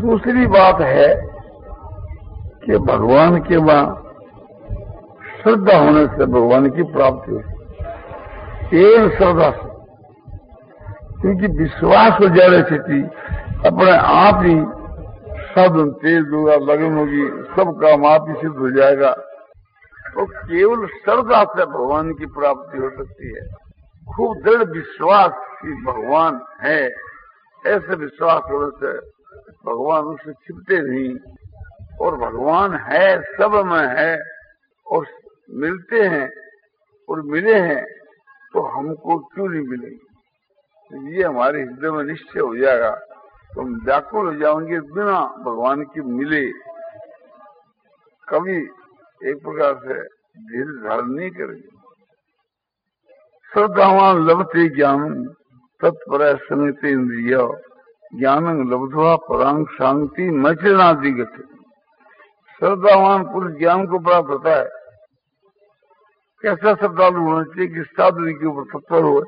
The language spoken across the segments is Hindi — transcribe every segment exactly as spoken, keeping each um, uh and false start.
दूसरी बात है कि भगवान के वहां श्रद्धा होने से भगवान की प्राप्ति होती है। एक श्रद्धा से, क्योंकि विश्वास हो जाने स्थिति अपने आप ही साधन तेज होगा, लगन होगी, सब काम आप ही सिद्ध हो जाएगा। तो केवल श्रद्धा से भगवान की प्राप्ति हो सकती है। खूब दृढ़ विश्वास कि भगवान है, ऐसे विश्वास होने से भगवान उससे छिपते नहीं, और भगवान है, सब में है, और मिलते हैं और मिले हैं, तो हमको क्यों नहीं मिलेंगे। ये हमारे हृदय में निश्चय हो जाएगा तो हम व्याकुल हो जाएंगे बिना भगवान के मिले। कभी एक प्रकार से धीरे धारण नहीं करेंगे। श्रद्धावान लभते ज्ञान तत्पर समित इंद्रिय ज्ञान लब्ध्वा परांग शांति मचनादिगत। श्रद्धावान पुरुष ज्ञान को प्राप्त होता है। कैसा श्रद्धालु होना चाहिए कि साधु के ऊपर तत्पर हो,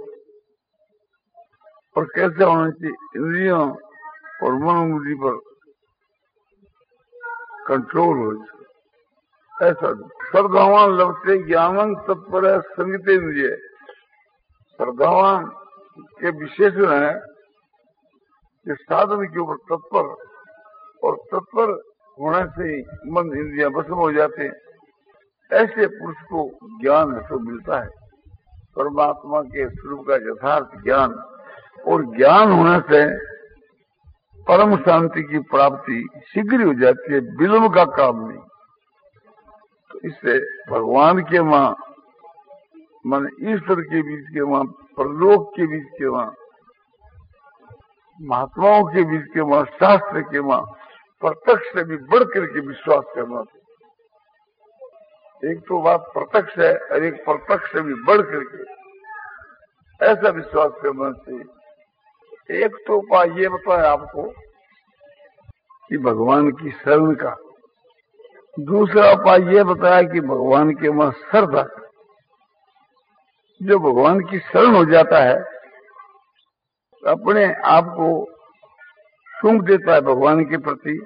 और कैसे होना चाहिए इंद्रियों और मनोबुद्धि पर कंट्रोल हो। ऐसा श्रद्धावान लभते ज्ञान तत्पर संगीत इंद्रिय। श्रद्धावान के विशेषण है कि साधन के ऊपर तत्पर, और तत्पर होने से मन इंद्रियां भस्म हो जाते हैं। ऐसे पुरुष को ज्ञान तो मिलता है, परमात्मा के स्वरूप का यथार्थ ज्ञान, और ज्ञान होने से परम शांति की प्राप्ति शीघ्र हो जाती है, विलंब का काम नहीं। तो इससे भगवान के वहां मन ईश्वर के बीच के वहां, परलोक के बीच के वहां, महात्माओं के बीच के वहां, शास्त्र के वहां प्रत्यक्ष से भी बढ़ करके विश्वास करना चाहिए। एक तो बात प्रत्यक्ष है और एक प्रत्यक्ष से भी बढ़ करके ऐसा विश्वास करना चाहिए। एक तो उपाय ये बताया आपको कि भगवान की शरण का, दूसरा उपाय ये बताया कि भगवान के वहां श्रद्धा। जो भगवान की शरण हो जाता है अपने आप को सूंघ देता है भगवान के प्रति,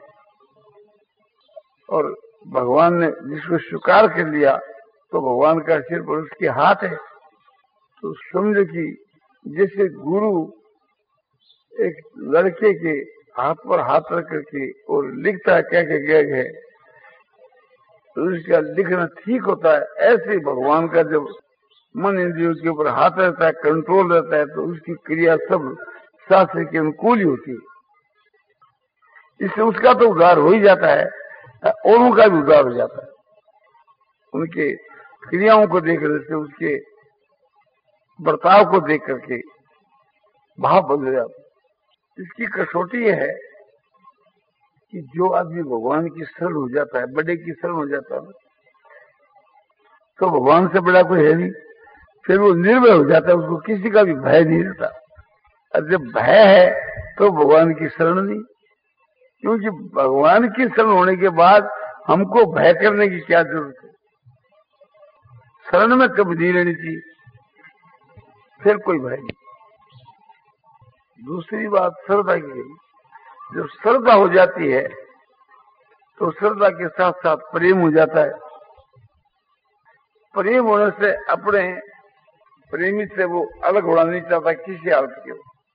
और भगवान ने जिसको स्वीकार कर लिया तो भगवान का सिर पर उसके हाथ है। तो समझो कि जैसे गुरु एक लड़के के हाथ पर हाथ रख करके और लिखता है क्या क्या गया है, तो उसका लिखना ठीक होता है। ऐसे ही भगवान का जब मन इंद्रियों के ऊपर हाथ रहता है, कंट्रोल रहता है, तो उसकी क्रिया सब शास्त्र के अनुकूल ही होती है। इससे उसका तो उद्धार हो ही जाता है, औरों का भी उद्धार हो जाता है। उनके क्रियाओं को देख रहे से, उसके बर्ताव को देख करके भाव बदल जाता है। इसकी कसौटी यह है कि जो आदमी भगवान की शरण हो जाता है, बड़े की शरण हो जाता है, तो भगवान से बड़ा कोई है नहीं। फिर वो निर्भय हो जाता है, उसको किसी का भी भय नहीं रहता। और जब भय है तो भगवान की शरण नहीं, क्योंकि भगवान की शरण होने के बाद हमको भय करने की क्या जरूरत है। शरण में कभी नहीं रहनी चाहिए, फिर कोई भय नहीं। दूसरी बात श्रद्धा की, जब श्रद्धा हो जाती है तो श्रद्धा के साथ साथ प्रेम हो जाता है। प्रेम होने से अपने प्रेमी से वो अलग होना नहीं चाहता किसी हालत के।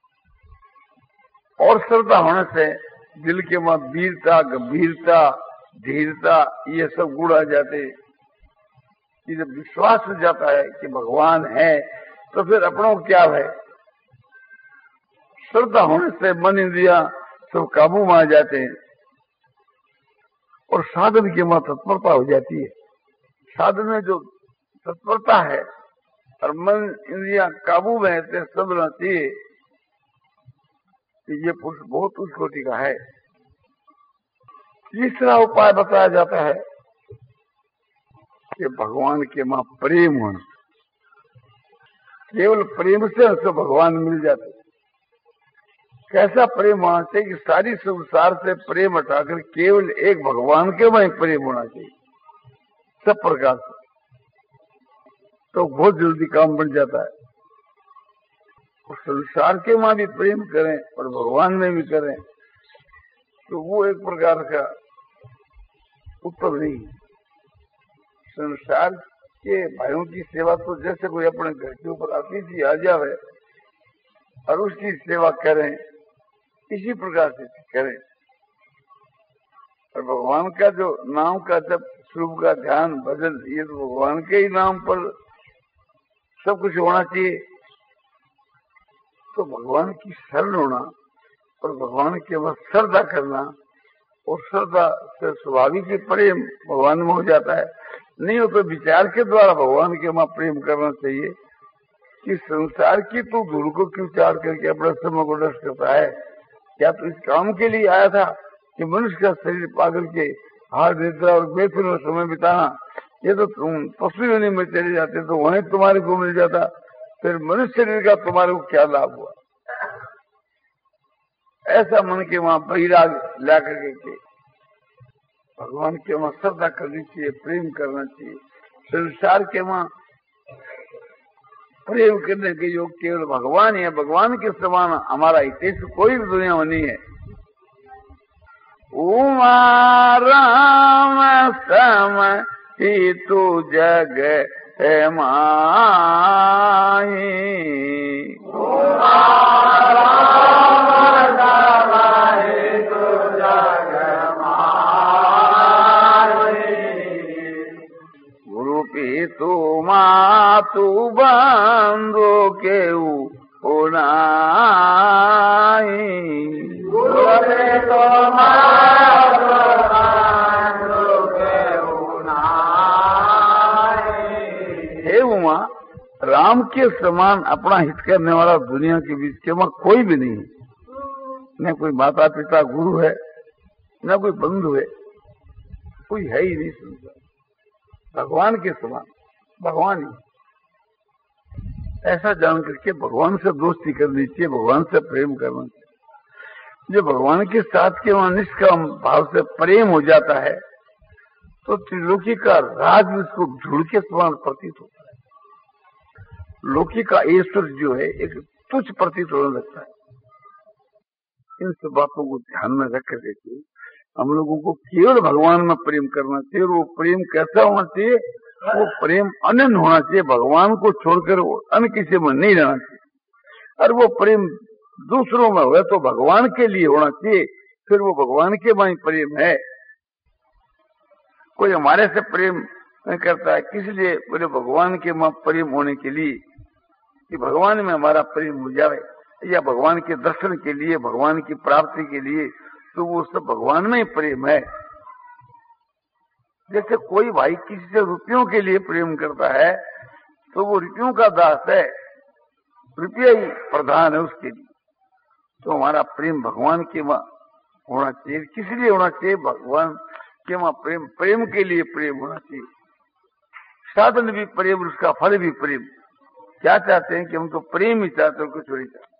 और श्रद्धा होने से दिल के वहां वीरता, गंभीरता, धीरता, ये सब गुण आ जाते। कि जब विश्वास हो जाता है कि भगवान है तो फिर अपनों क्या है। श्रद्धा होने से मन इंद्रिया सब काबू में आ जाते हैं, और साधन के वहां तत्परता हो जाती है। साधन में जो तत्परता है और मन इंद्रिया काबू में रहते, सब रहती है कि ये पुरुष बहुत उच्च कोटि का है। तीसरा उपाय बताया जाता है कि भगवान के वहां प्रेम होना। केवल प्रेम से उसको भगवान मिल जाते। कैसा प्रेम होना चाहिए कि सारी संसार से प्रेम हटाकर केवल एक भगवान के वहीं प्रेम होना चाहिए, सब प्रकार से। तो बहुत जल्दी काम बन जाता है। और संसार के वहां भी प्रेम करें और भगवान में भी करें, तो वो एक प्रकार का उत्तर नहीं। संसार के भाइयों की सेवा तो जैसे कोई अपने घर के ऊपर अतिथि आ जावे और उसकी सेवा करें, इसी प्रकार से करें। और भगवान का जो नाम का जब स्वरूप का ध्यान भजन, ये तो भगवान के ही नाम पर सब कुछ होना चाहिए। तो भगवान की शरण होना और भगवान के वह श्रद्धा करना, और श्रद्धा से स्वाभाविक ही प्रेम भगवान में हो जाता है। नहीं हो तो विचार के द्वारा भगवान के वहां प्रेम करना चाहिए कि संसार की तो धूल को क्यों चार करके अपने समय को नष्ट करता है। क्या तो इस काम के लिए आया था कि मनुष्य का शरीर पागल के हार निद्रा और बेफिर में समय बिताना। ये तो तुम पशु योनि में चले जाते तो वहीं तुम्हारे को मिल जाता, फिर मनुष्य शरीर का तुम्हारे को क्या लाभ हुआ। ऐसा मन के वहां बहिराग ला करके के भगवान के वहां श्रद्धा करनी चाहिए, प्रेम करना चाहिए। संसार के वहां प्रेम करने के योग केवल भगवान है। भगवान के समान हमारा हितेश कोई भी दुनिया में नहीं है। उमा राम सम ही तू जग है माही, तू मातु बंधु के उनाई, तो हे उमा, राम के समान अपना हित करने वाला दुनिया के बीच के वहां कोई भी नहीं है। न कोई माता पिता गुरु है, न कोई बंधु है, कोई है ही नहीं संसार। भगवान के समान भगवान ही। ऐसा जान करके भगवान से दोस्ती करनी चाहिए, भगवान से प्रेम करना चाहिए। जब भगवान के साथ के वहां निष्काम भाव से प्रेम हो जाता है तो त्रिलोकी का राज उसको झुड़ के समान प्रतीत होता है। लोकी का ईश्वर जो है एक तुच्छ प्रतीत होने लगता है। इन सब बातों को ध्यान में रख करके हम लोगों को केवल भगवान में प्रेम करना चाहिए। वो प्रेम कैसा होना चाहिए? वो प्रेम अनन्य होना चाहिए। भगवान को छोड़कर अन्य किसी में नहीं रहना चाहिए। और वो प्रेम दूसरों में हो तो भगवान के लिए होना चाहिए, फिर वो भगवान के में प्रेम है। कोई हमारे से प्रेम नहीं करता है, किस लिए? बोले भगवान के में प्रेम होने के लिए, कि भगवान में हमारा प्रेम हो जाए, या भगवान के दर्शन के लिए, भगवान की प्राप्ति के लिए, तो वो सब भगवान में ही प्रेम है। जैसे कोई भाई किसी से रुपयों के लिए प्रेम करता है तो वो रुपयों का दास है, रुपया ही प्रधान है उसके लिए। तो हमारा प्रेम भगवान के वहां होना चाहिए। किस लिए होना चाहिए? भगवान के वहां प्रेम, प्रेम के लिए प्रेम होना चाहिए। साधन भी प्रेम, उसका फल भी प्रेम। क्या चाहते हैं कि हम तो प्रेम ही चाहते हैं, कुछ नहीं चाहते।